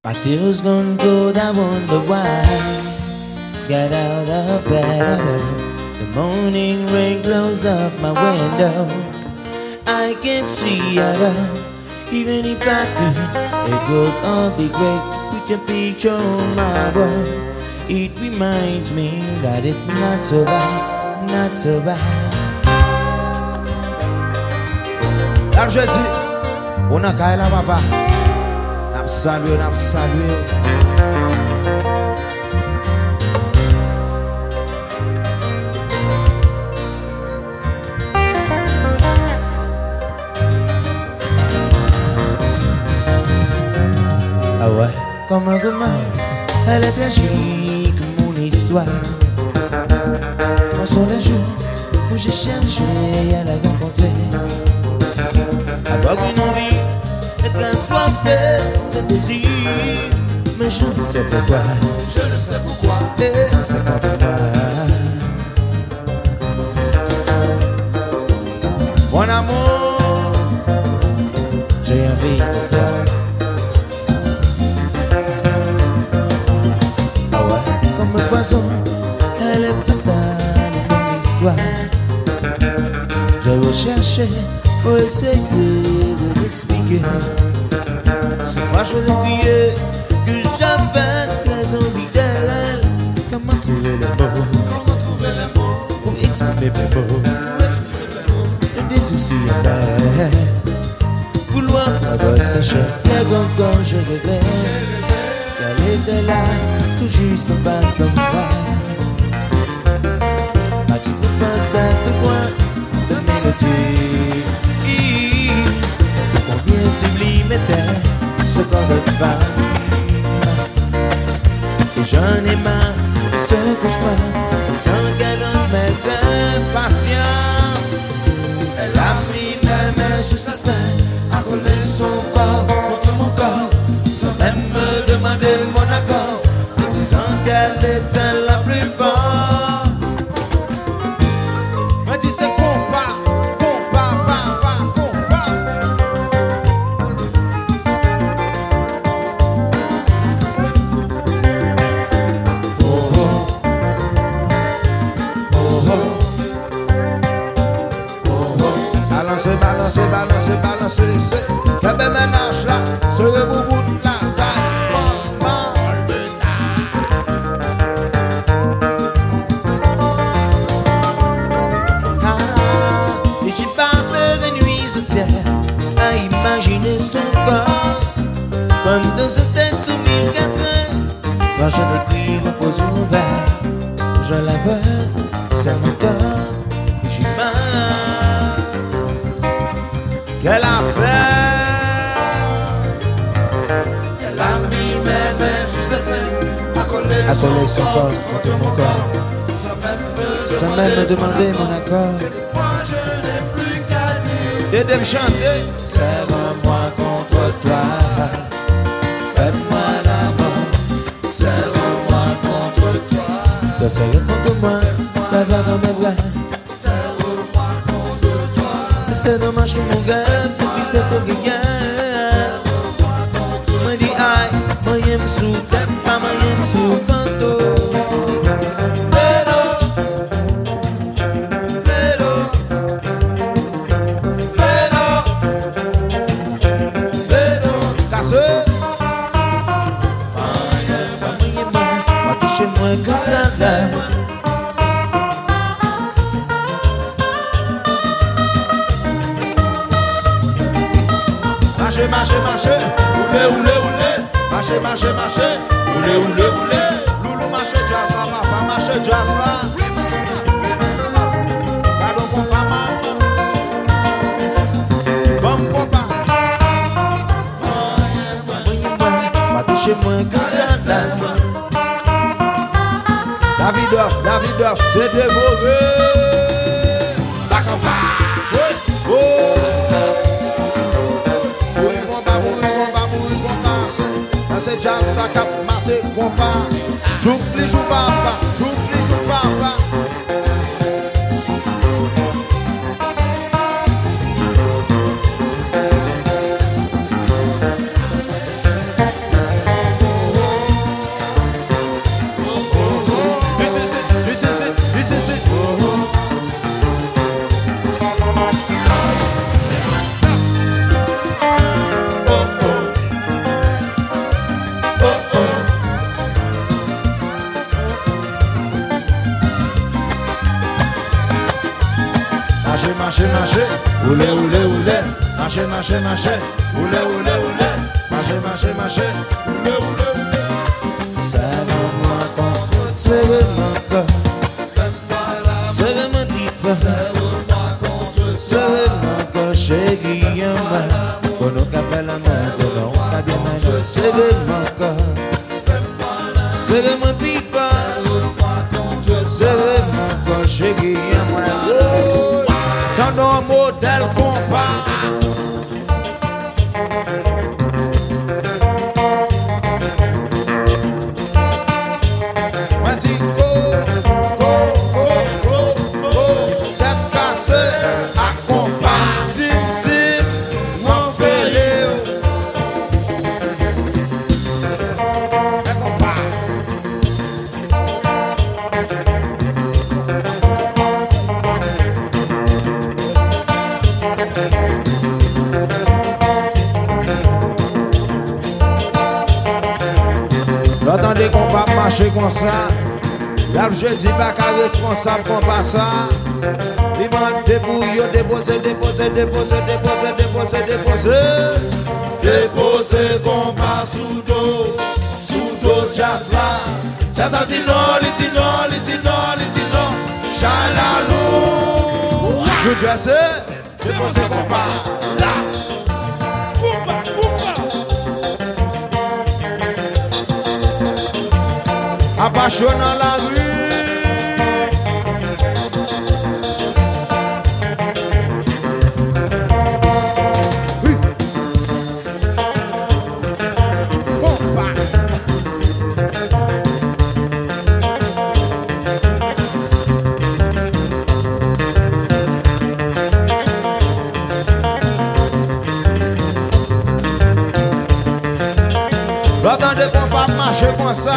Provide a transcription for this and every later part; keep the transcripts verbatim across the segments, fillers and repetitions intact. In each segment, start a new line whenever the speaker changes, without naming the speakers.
My tears gone cold, I wonder why. Got out of bed, the morning rain blows up my window. I can't see out of, even if I could. It would all be great to put a picture on my wall. It reminds me that it's not so bad, not so bad. La jeudi, on a qu'à la papa. N'a salué, n'a salué. Ah ouais, comme un gourmand, elle est tragique, mon histoire. Quand sont les jours où j'ai cherché à la rencontrer, avoir une envie d'être assoiffé de désir. Mais je ne sais pourquoi, je ne sais pourquoi, et c'est pas pour moi. Mon amour, j'ai envie de toi. Ah ouais, comme un poison, elle est fatale, mon histoire. Je veux chercher pour essayer de l'expliquer. Ce soir je l'ai crié que j'avais très envie d'elle. Comment trouver les mots, comment trouver les mots pour exprimer mes mots, et des soucis amers. Vouloir avoir sa chair, encore je rêvais qu'elle était là, tout juste en face de moi. As-tu pensé de quoi, de mélodie? Combien sublime était ce corps de femme. Et j'en ai marre de ce cauchemar. Tant qu'elle donne mes rêves patience, elle a pris mes mains sur sa scène, a collé son corps contre mon corps, sans même me demander mon accord, me disant qu'elle était la plus forte. Me disait compas, compas, papa, compas. Balancez, balancez, balancez, balancez, c'est le même ménage là, c'est le boubou de la taille, mal de taille. Ah, et j'ai passé des nuits entières à imaginer son corps, comme dans ce texte de mille quatre. Quand je décris mon pose ouvert, je la veux, c'est mon corps, et j'ai mal. Qu'elle a fait, qu'elle a mis mes mains sur ses seins, a collé son corps contre mon corps, sans même me demander mon accord. Et moi je n'ai plus qu'à dire, et de me chanter, serre-moi contre toi, fais-moi l'amour, serre-moi contre toi, te serrer contre moi, t'avoir dans mes bras. C'est dommage que mon gars, puis c'est au gars. Moi dis aïe, moi y'aime sous tête, pas moi y'aime sous canto. Vélo, vélo, vélo, vélo, casse. Moi y'aime, moi y'aime, moi toucher moi comme ça là. Marchez, marchez, marchez, oulé, oulé, oulé. Marchez, marchez, marchez, oulé, oulé, oulé. Loulou marchez jazz là, papa marchez jazz là. Gardons compas, maman. Bon compas. Moi, touchez moi comme ça là. Davidoff, Davidoff, c'est dévoré. La compas. Oh. C'est jazz la cap maté compas. J'oublie joue papa, j'oublie joue papa. marcher, marcher, oulé, oulé, oulé, marcher, marcher, marcher, oulé, oulé, oulé, marcher, marcher, marcher, oulé, oulé, oulé. Serre-moi contre, serre-moi contre, serre-moi diffa, serre-moi contre, serre-moi contre, chez Guillaume, qu'on a fait la main, qu'on a bien mangé, serre-moi contre, serre-moi pipa, serre-moi contre, chez Guillaume, dans nos modèles compas. Attendez qu'on va marcher comme ça. Là, je dis pas qu'un responsable qu'on passe ça. Il m'a débrouillé, déposer, déposer, déposer, déposer, déposer, déposer. Déposer qu'on passe sous dos, sous dos, jazz là. Jazz a dit non, il dit non, il dit non, il dit non. Chalalou. Nous jazz, déposer qu'on passe là. Apaixonant la rue. Oui. Compa. L'attendez qu'on va marcher comme ça.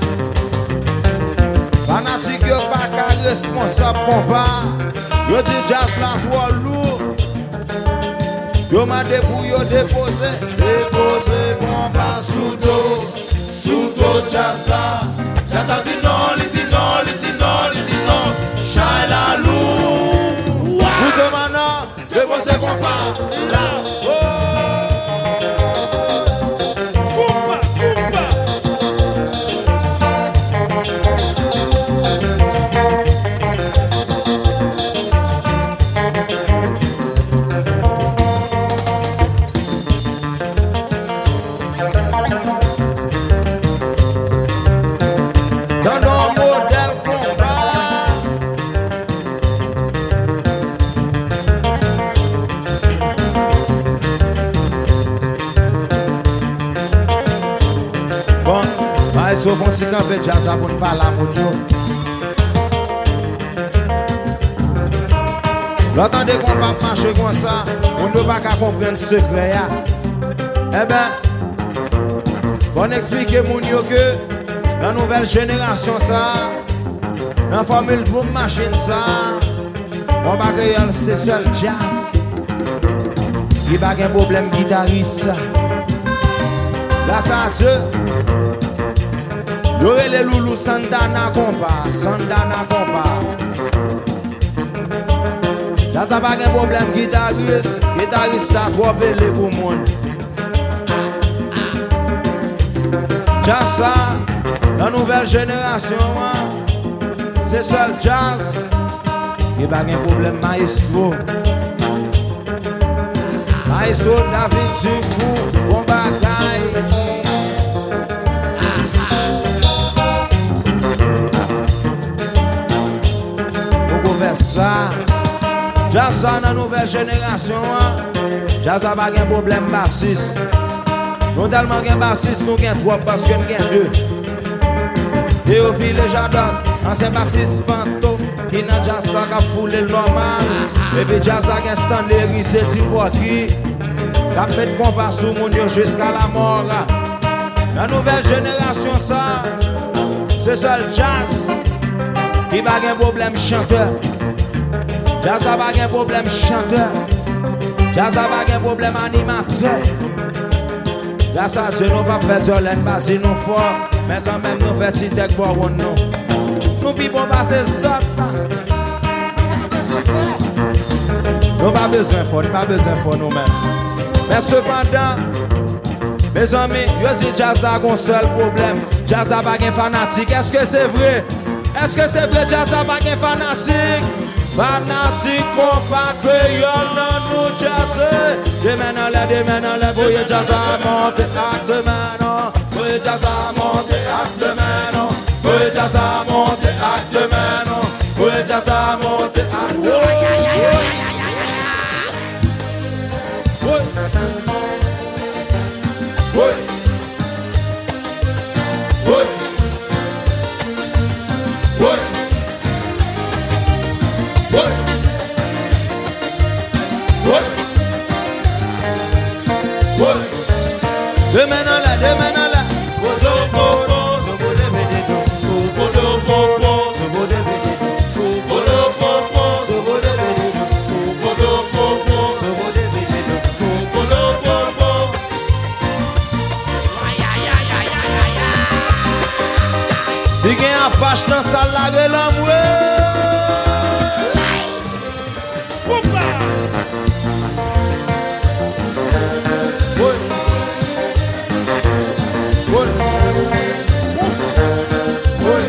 Panasi que pas qu'un responsable compas. Yo dit jazz la toi lourd. Yo m'a débrouillé, déposé, déposé compas sous dos, sous dos jazz là. Jazz a dit non, il dit non, il dit non, il dit non. Chai la lourd. Vous êtes maintenant, déposé compas là. So font si camper jazz pour ne pas la mounio. L'attendez qu'on va marcher comme ça, on ne va pas comprendre ce secret. Eh ben, faut expliquer mounio que la nouvelle génération ça, dans formule pour machine ça, on va créer c'est seul jazz. Il n'y a pas de problème guitariste. Là ça Dieu. Y'aurait les loulous Sandana compas, Sandana compas. Là ça pas de problème guitariste, guitariste ça trop belé pour monde. Jazz ça, la nouvelle génération, c'est seul jazz. Y'a pas de problème maestro. Maestro David Ducou, bon bagaille. Ça, jazz ça dans la nouvelle génération, jazz a pas de problème bassiste. Nous tellement de bassiste, nous avons trois parce que nous avons deux. Théophile et Jadot, ancien bassiste fantôme, qui n'a jazz pas qu'à fouler le normal. Et puis jazz a un stand de riz, c'est n'importe qui, qui a fait de compas sur mon Dieu jusqu'à la mort. La nouvelle génération, ça, c'est seul jazz qui va avoir un problème chanteur. Jazz a pas un problème chanteur. Jazz a pas un problème animateur. Jazz a dit nous pas faire de l'aine, pas dit nous fort, mais quand même nous fait petit tech pour nous. Nous pis bon passer ça. Nous pas besoin fort, pas besoin fort nous-mêmes. Mais cependant, mes amis, je dis jazz a un seul problème. Jazz a pas un fanatique. Est-ce que c'est vrai? Est-ce que c'est vrai jazz a pas un fanatique? Fanatique, mon pas créole, non nous jazz. Demain en l'air, demain en l'air, voyez jazz à monter, acte demain, non. Voyez jazz à monter, acte demain, non. Voyez jazz à monter, acte demain, non. Voyez jazz à monter, acte demain. Oui. Oui. Oui. Oui. Oui. Oui. Demain là, demain là. Bozo popo, zobo de bededo. Zobo popo, zobo de bededo. Zobo popo, zobo de bededo. Zobo popo, zobo de bededo. Zobo popo. Si gen a fâche dans sa lage l'amour. Oupa. Oui. Oui. Oui.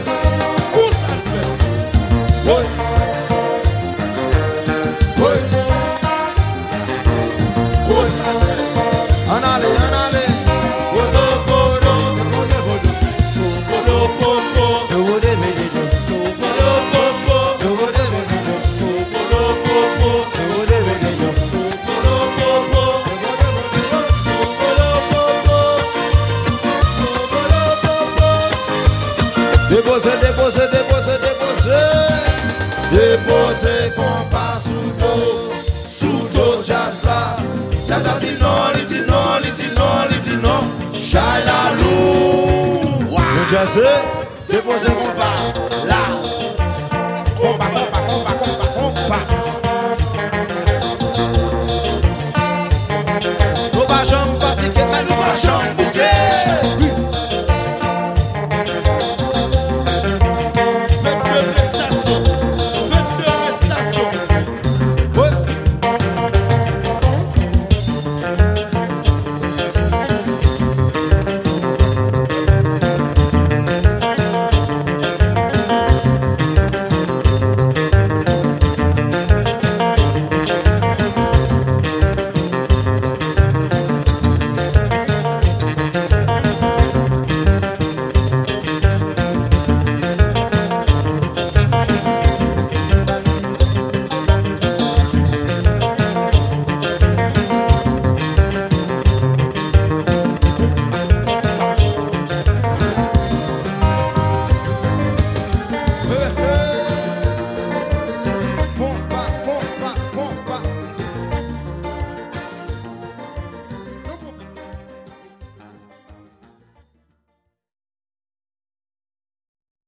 Oui. Oui. En allez, en allez. Bozo bodo, bodo bodo. Bodo popo, zobo de bededo. Bodo popo, zobo de bededo. Bodo popo, zobo de bededo. Bodo popo, zobo de bededo. Déposer, déposer, déposer, déposer. Déposer compas sous dos, sous dos jazz là. Jazz là dit non, il dit non, il dit non, il dit non. Chalalou. Jazz, déposer compas là. Compas, compas, compas.